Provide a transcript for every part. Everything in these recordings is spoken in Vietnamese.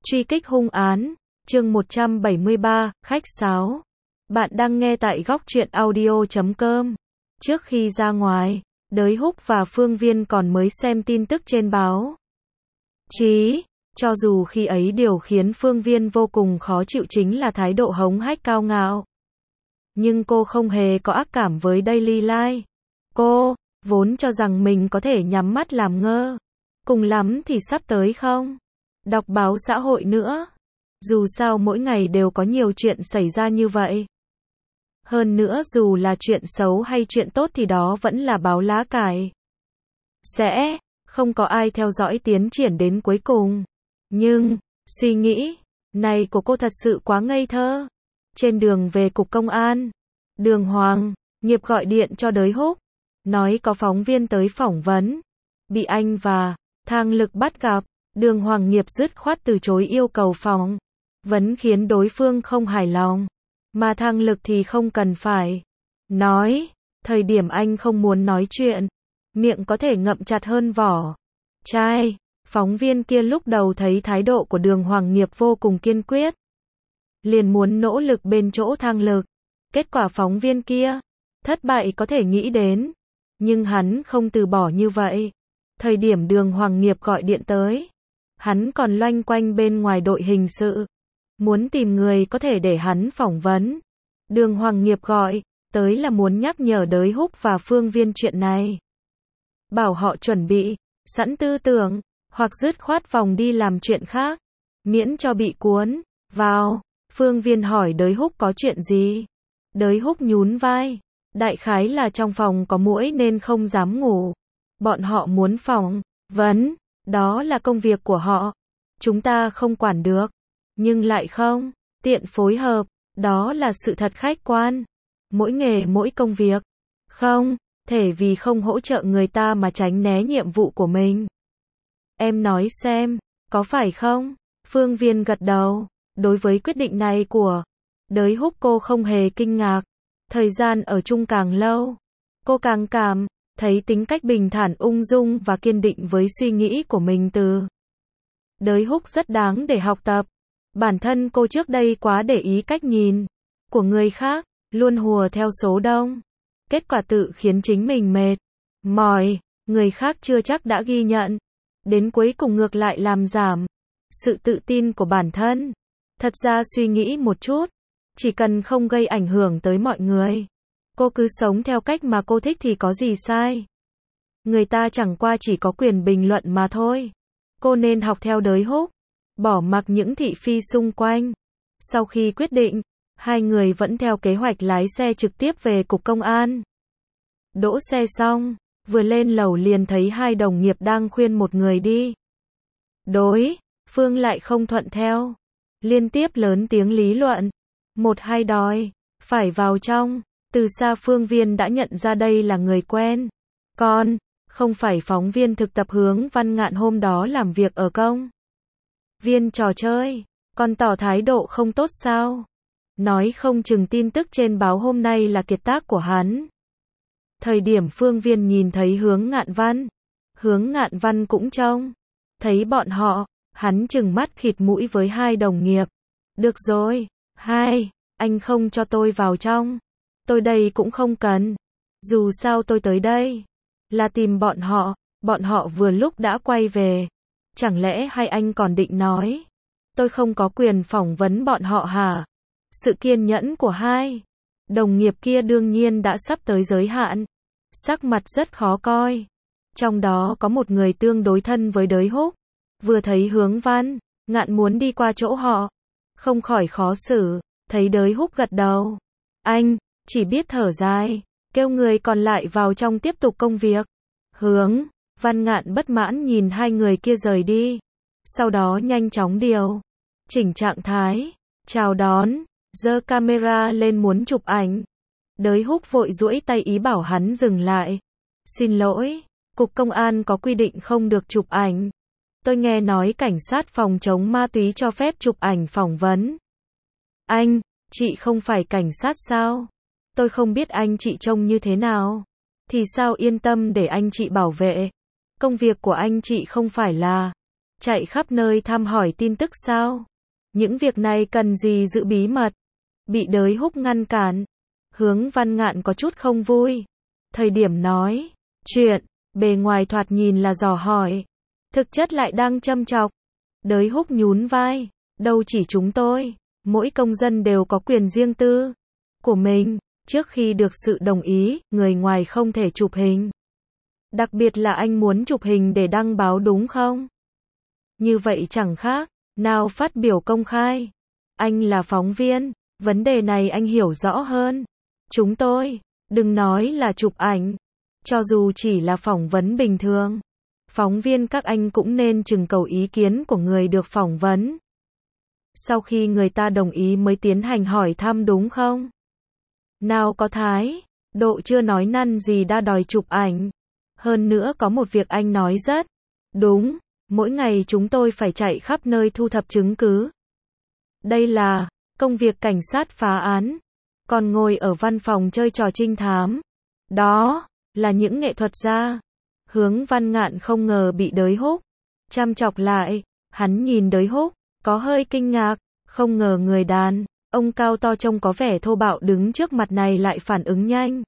Truy kích hung án, chương 173, khách sáo. Bạn đang nghe tại góc truyện audio.com. Trước khi ra ngoài, Đới Húc và Phương Viên còn mới xem tin tức trên báo chí. Cho dù khi ấy điều khiến Phương Viên vô cùng khó chịu chính là thái độ hống hách cao ngạo. Nhưng cô không hề có ác cảm với Daily Life. Cô vốn cho rằng mình có thể nhắm mắt làm ngơ. Cùng lắm thì sắp tới không đọc báo xã hội nữa. Dù sao mỗi ngày đều có nhiều chuyện xảy ra như vậy. Hơn nữa dù là chuyện xấu hay chuyện tốt thì đó vẫn là báo lá cải. Sẽ không có ai theo dõi tiến triển đến cuối cùng. Nhưng, suy nghĩ này của cô thật sự quá ngây thơ. Trên đường về cục công an, Đường Hoàng Nghiệp gọi điện cho Đới Húc, nói có phóng viên tới phỏng vấn. Bị anh và Thang Lực bắt gặp, Đường Hoàng Nghiệp dứt khoát từ chối yêu cầu phỏng vấn khiến đối phương không hài lòng. Mà Thang Lực thì không cần phải nói, thời điểm anh không muốn nói chuyện, miệng có thể ngậm chặt hơn vỏ chai. Phóng viên kia lúc đầu thấy thái độ của Đường Hoàng Nghiệp vô cùng kiên quyết, liền muốn nỗ lực bên chỗ Thang Lực. Kết quả phóng viên kia thất bại có thể nghĩ đến, nhưng hắn không từ bỏ như vậy. Thời điểm Đường Hoàng Nghiệp gọi điện tới, hắn còn loanh quanh bên ngoài đội hình sự, muốn tìm người có thể để hắn phỏng vấn. Đường Hoàng Nghiệp gọi tới là muốn nhắc nhở Đới Húc và Phương Viên chuyện này, bảo họ chuẩn bị sẵn tư tưởng, hoặc dứt khoát vòng đi làm chuyện khác, miễn cho bị cuốn vào. Phương Viên hỏi Đới Húc có chuyện gì. Đới Húc nhún vai, đại khái là trong phòng có muỗi nên không dám ngủ. Bọn họ muốn phỏng vấn, đó là công việc của họ, chúng ta không quản được, nhưng lại không tiện phối hợp, đó là sự thật khách quan. Mỗi nghề mỗi công việc, không thể vì không hỗ trợ người ta mà tránh né nhiệm vụ của mình. Em nói xem, có phải không? Phương Viên gật đầu. Đối với quyết định này của Đới Húc cô không hề kinh ngạc. Thời gian ở chung càng lâu, cô càng cảm thấy tính cách bình thản ung dung và kiên định với suy nghĩ của mình từ Đới Húc rất đáng để học tập. Bản thân cô trước đây quá để ý cách nhìn của người khác, luôn hùa theo số đông. Kết quả tự khiến chính mình mệt mỏi, người khác chưa chắc đã ghi nhận. Đến cuối cùng ngược lại làm giảm sự tự tin của bản thân. Thật ra suy nghĩ một chút, chỉ cần không gây ảnh hưởng tới mọi người, cô cứ sống theo cách mà cô thích thì có gì sai. Người ta chẳng qua chỉ có quyền bình luận mà thôi. Cô nên học theo Đới Húc, bỏ mặc những thị phi xung quanh. Sau khi quyết định, hai người vẫn theo kế hoạch lái xe trực tiếp về cục công an. Đỗ xe xong, vừa lên lầu liền thấy hai đồng nghiệp đang khuyên một người đi. Đối phương lại không thuận theo, liên tiếp lớn tiếng lý luận. Một hai đòi phải vào trong. Từ xa Phương Viên đã nhận ra đây là người quen. Còn không phải phóng viên thực tập Hướng Văn Ngạn hôm đó làm việc ở công viên trò chơi. Còn tỏ thái độ không tốt sao? Nói không chừng tin tức trên báo hôm nay là kiệt tác của hắn. Thời điểm Phương Viên nhìn thấy Hướng Ngạn Văn cũng trông thấy bọn họ, hắn trừng mắt khịt mũi với hai đồng nghiệp. Được rồi, anh không cho tôi vào trong. Tôi đây cũng không cần. Dù sao tôi tới đây là tìm bọn họ vừa lúc đã quay về. Chẳng lẽ hai anh còn định nói tôi không có quyền phỏng vấn bọn họ hả? Sự kiên nhẫn của hai đồng nghiệp kia đương nhiên đã sắp tới giới hạn. Sắc mặt rất khó coi. Trong đó có một người tương đối thân với Đới Húc. Vừa thấy Hướng Văn Ngạn muốn đi qua chỗ họ, không khỏi khó xử. Thấy Đới Húc gật đầu, anh chỉ biết thở dài, kêu người còn lại vào trong tiếp tục công việc. Hướng Văn Ngạn bất mãn nhìn hai người kia rời đi, sau đó nhanh chóng điều chỉnh trạng thái, chào đón, giơ camera lên muốn chụp ảnh. Đới Húc vội duỗi tay ý bảo hắn dừng lại. Xin lỗi, cục công an có quy định không được chụp ảnh. Tôi nghe nói cảnh sát phòng chống ma túy cho phép chụp ảnh phỏng vấn. Anh, chị không phải cảnh sát sao? Tôi không biết anh chị trông như thế nào. Thì sao yên tâm để anh chị bảo vệ. Công việc của anh chị không phải là Chạy khắp nơi thăm hỏi tin tức sao? Những việc này cần gì giữ bí mật? Bị Đới Húc ngăn cản. Hướng Văn Ngạn có chút không vui. Thời điểm nói chuyện, bề ngoài thoạt nhìn là dò hỏi, thực chất lại đang châm chọc. Đới Húc nhún vai, đâu chỉ chúng tôi, mỗi công dân đều có quyền riêng tư của mình, trước khi được sự đồng ý, người ngoài không thể chụp hình. Đặc biệt là anh muốn chụp hình để đăng báo đúng không? Như vậy chẳng khác nào phát biểu công khai. Anh là phóng viên, vấn đề này anh hiểu rõ hơn. Chúng tôi, đừng nói là chụp ảnh, cho dù chỉ là phỏng vấn bình thường, phóng viên các anh cũng nên trưng cầu ý kiến của người được phỏng vấn. Sau khi người ta đồng ý mới tiến hành hỏi thăm đúng không? Nào có thái độ chưa nói năn gì đã đòi chụp ảnh. Hơn nữa có một việc anh nói rất đúng, mỗi ngày chúng tôi phải chạy khắp nơi thu thập chứng cứ. Đây là công việc cảnh sát phá án, còn ngồi ở văn phòng chơi trò trinh thám. Đó là những nghệ thuật gia. Hướng Văn Ngạn không ngờ bị Đới Húc chăm chọc lại, hắn nhìn Đới Húc, có hơi kinh ngạc, không ngờ người đàn ông cao to trông có vẻ thô bạo đứng trước mặt này lại phản ứng nhanh.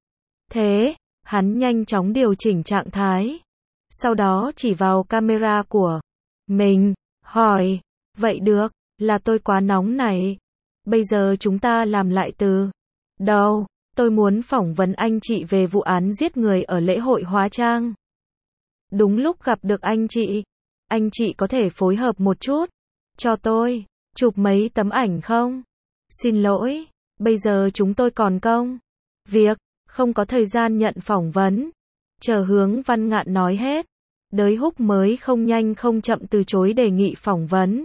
Thế, hắn nhanh chóng điều chỉnh trạng thái, sau đó chỉ vào camera của mình, hỏi, vậy được, là tôi quá nóng này. Bây giờ chúng ta làm lại từ đầu. Tôi muốn phỏng vấn anh chị về vụ án giết người ở lễ hội hóa trang. Đúng lúc gặp được anh chị có thể phối hợp một chút, cho tôi chụp mấy tấm ảnh không? Xin lỗi, bây giờ chúng tôi còn công việc, không có thời gian nhận phỏng vấn. Chờ Hướng Văn Ngạn nói hết, Đới Húc mới không nhanh không chậm từ chối đề nghị phỏng vấn.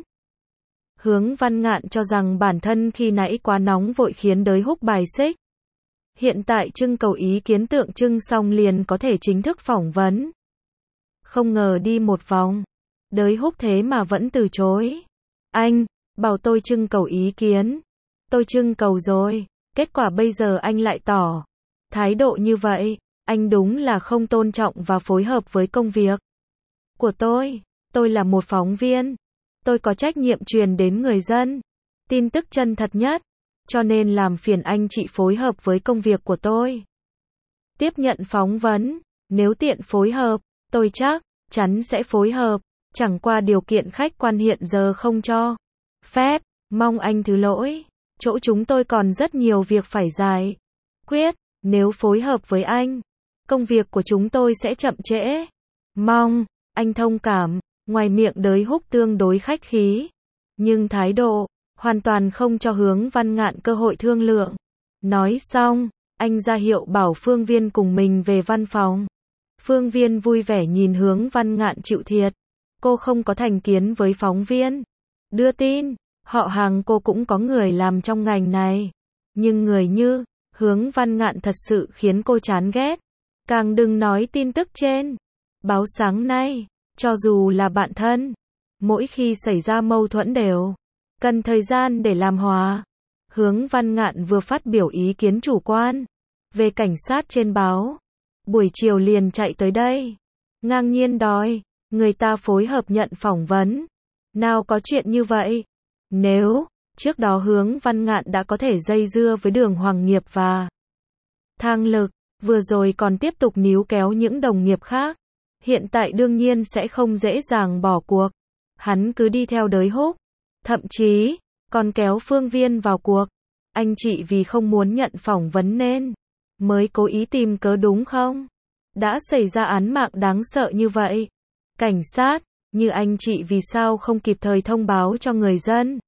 Hướng Văn Ngạn cho rằng bản thân khi nãy quá nóng vội khiến Đới Húc bài xích. Hiện tại trưng cầu ý kiến tượng trưng xong liền có thể chính thức phỏng vấn. Không ngờ đi một vòng, Đới Húc thế mà vẫn từ chối. Anh bảo tôi trưng cầu ý kiến. Tôi trưng cầu rồi, kết quả bây giờ anh lại tỏ thái độ như vậy. Anh đúng là không tôn trọng và phối hợp với công việc của tôi. Tôi là một phóng viên. Tôi có trách nhiệm truyền đến người dân tin tức chân thật nhất, cho nên làm phiền anh chị phối hợp với công việc của tôi. Tiếp nhận phỏng vấn, nếu tiện phối hợp, tôi chắc chắn sẽ phối hợp, chẳng qua điều kiện khách quan hiện giờ không cho phép, mong anh thứ lỗi. Chỗ chúng tôi còn rất nhiều việc phải giải quyết, nếu phối hợp với anh, công việc của chúng tôi sẽ chậm trễ. Mong anh thông cảm. Ngoài miệng Đới Húc tương đối khách khí, nhưng thái độ hoàn toàn không cho Hướng Văn Ngạn cơ hội thương lượng. Nói xong, anh ra hiệu bảo Phương Viên cùng mình về văn phòng. Phương Viên vui vẻ nhìn Hướng Văn Ngạn chịu thiệt. Cô không có thành kiến với phóng viên đưa tin, họ hàng cô cũng có người làm trong ngành này. Nhưng người như Hướng Văn Ngạn thật sự khiến cô chán ghét. Càng đừng nói tin tức trên báo sáng nay. Cho dù là bạn thân, mỗi khi xảy ra mâu thuẫn đều cần thời gian để làm hòa. Hướng Văn Ngạn vừa phát biểu ý kiến chủ quan về cảnh sát trên báo, buổi chiều liền chạy tới đây, ngang nhiên đòi người ta phối hợp nhận phỏng vấn. Nào có chuyện như vậy. Nếu trước đó Hướng Văn Ngạn đã có thể dây dưa với Đường Hoàng Nghiệp và Thang Lực, vừa rồi còn tiếp tục níu kéo những đồng nghiệp khác, hiện tại đương nhiên sẽ không dễ dàng bỏ cuộc. Hắn cứ đi theo Đới Húc, thậm chí còn kéo Phương Viên vào cuộc. Anh chị vì không muốn nhận phỏng vấn nên mới cố ý tìm cớ đúng không? Đã xảy ra án mạng đáng sợ như vậy, cảnh sát như anh chị vì sao không kịp thời thông báo cho người dân?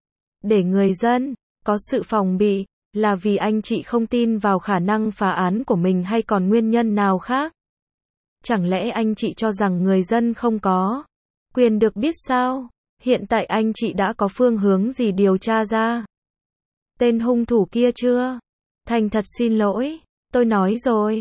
Để người dân có sự phòng bị, là vì anh chị không tin vào khả năng phá án của mình hay còn nguyên nhân nào khác? Chẳng lẽ anh chị cho rằng người dân không có quyền được biết sao? Hiện tại anh chị đã có phương hướng gì điều tra ra tên hung thủ kia chưa? Thành thật xin lỗi, tôi nói rồi,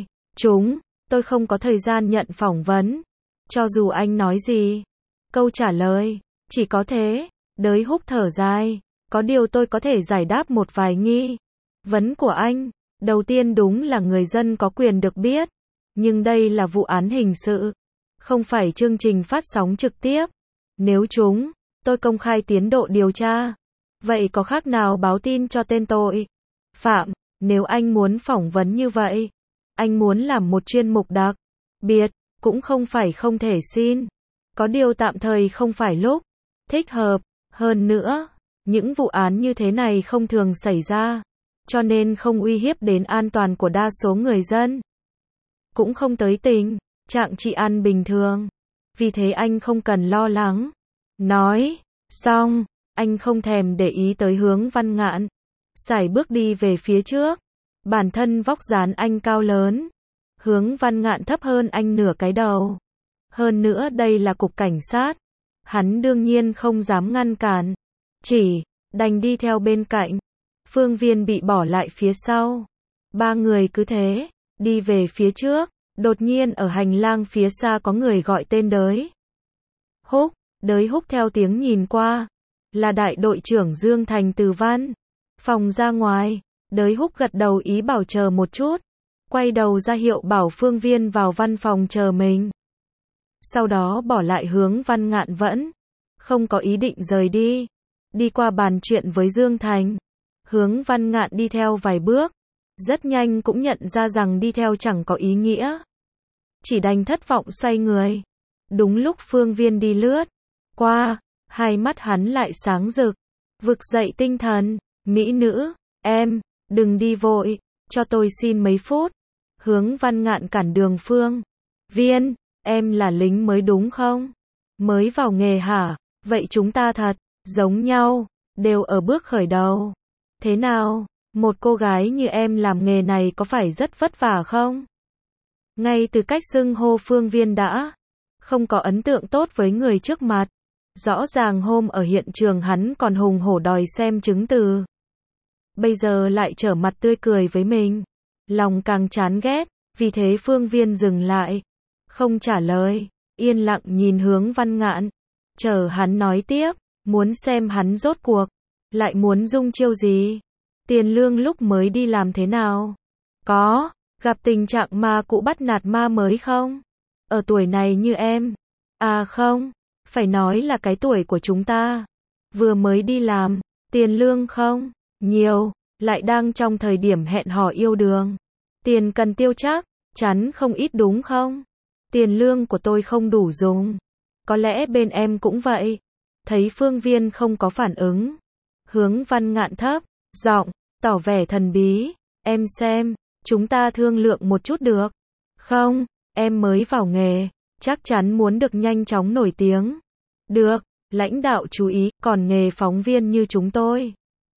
tôi không có thời gian nhận phỏng vấn. Cho dù anh nói gì, câu trả lời chỉ có thế. Đới Húc thở dài, có điều tôi có thể giải đáp một vài nghi vấn của anh. Đầu tiên đúng là người dân có quyền được biết. Nhưng đây là vụ án hình sự, không phải chương trình phát sóng trực tiếp. Nếu tôi công khai tiến độ điều tra, vậy có khác nào báo tin cho tên tội phạm? Nếu anh muốn phỏng vấn như vậy, anh muốn làm một chuyên mục đặc biệt, cũng không phải không thể xin. Có điều tạm thời không phải lúc thích hợp. Hơn nữa, những vụ án như thế này không thường xảy ra, cho nên không uy hiếp đến an toàn của đa số người dân. Cũng không tới tình trạng trị an bình thường. Vì thế anh không cần lo lắng. Nói xong, anh không thèm để ý tới Hướng Văn Ngạn. Sải bước đi về phía trước. Bản thân vóc dáng anh cao lớn. Hướng Văn Ngạn thấp hơn anh nửa cái đầu. Hơn nữa đây là cục cảnh sát. Hắn đương nhiên không dám ngăn cản. Chỉ đành đi theo bên cạnh. Phương Viên bị bỏ lại phía sau. Ba người cứ thế đi về phía trước. Đột nhiên ở hành lang phía xa có người gọi tên Đới Húc. Đới Húc theo tiếng nhìn qua, là đại đội trưởng Dương Thành từ văn phòng ra ngoài. Đới Húc gật đầu ý bảo chờ một chút, quay đầu ra hiệu bảo Phương Viên vào văn phòng chờ mình. Sau đó bỏ lại Hướng Văn Ngạn vẫn không có ý định rời đi. Đi qua bàn chuyện với Dương Thành. Hướng Văn Ngạn đi theo vài bước, rất nhanh cũng nhận ra rằng đi theo chẳng có ý nghĩa. Chỉ đành thất vọng xoay người. Đúng lúc Phương Viên đi lướt qua, hai mắt hắn lại sáng rực, vực dậy tinh thần. Mỹ nữ, em, đừng đi vội, cho tôi xin mấy phút. Hướng Văn Ngạn cản đường Phương Viên, em là lính mới đúng không? Mới vào nghề hả? Vậy chúng ta thật giống nhau, đều ở bước khởi đầu. Thế nào, một cô gái như em làm nghề này có phải rất vất vả không? Ngay từ cách xưng hô Phương Viên đã không có ấn tượng tốt với người trước mặt. Rõ ràng hôm ở hiện trường hắn còn hùng hổ đòi xem chứng từ. Bây giờ lại trở mặt tươi cười với mình. Lòng càng chán ghét, vì thế Phương Viên dừng lại. Không trả lời, yên lặng nhìn Hướng Văn Ngạn. Chờ hắn nói tiếp, muốn xem hắn rốt cuộc lại muốn dung chiêu gì. Tiền Lương lúc mới đi làm thế nào? Có gặp tình trạng ma cũ bắt nạt ma mới không? Ở tuổi này như em? À không, phải nói là cái tuổi của chúng ta. Vừa mới đi làm, tiền lương không nhiều, lại đang trong thời điểm hẹn hò yêu đương. Tiền cần tiêu chắc chắn không ít đúng không? Tiền lương của tôi không đủ dùng. Có lẽ bên em cũng vậy. Thấy Phương Viên không có phản ứng, Hướng Văn Ngạn thấp giọng, tỏ vẻ thần bí. Em xem, chúng ta thương lượng một chút được không? Em mới vào nghề, chắc chắn muốn được nhanh chóng nổi tiếng. Được, lãnh đạo chú ý, còn nghề phóng viên như chúng tôi.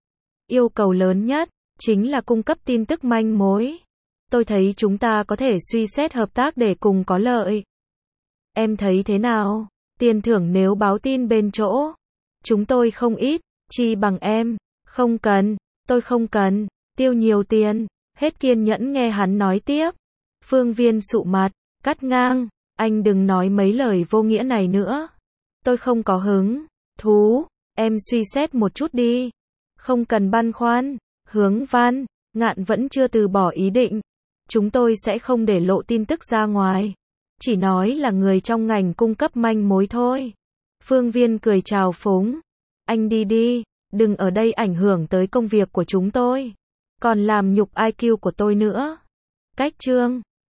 Yêu cầu lớn nhất, chính là cung cấp tin tức manh mối. Tôi thấy chúng ta có thể suy xét hợp tác để cùng có lợi. Em thấy thế nào? Tiền thưởng nếu báo tin bên chỗ chúng tôi không ít, chi bằng em. Không cần, tôi không cần, tiêu nhiều tiền. Hết kiên nhẫn nghe hắn nói tiếp. Phương Viên sụ mặt, cắt ngang, anh đừng nói mấy lời vô nghĩa này nữa. Tôi không có hứng thú, em suy xét một chút đi. Không cần băn khoăn. Hướng Văn Ngạn vẫn chưa từ bỏ ý định. Chúng tôi sẽ không để lộ tin tức ra ngoài. Chỉ nói là người trong ngành cung cấp manh mối thôi. Phương Viên cười chào phúng. Anh đi đi, đừng ở đây ảnh hưởng tới công việc của chúng tôi. Còn làm nhục IQ của tôi nữa. Cách chương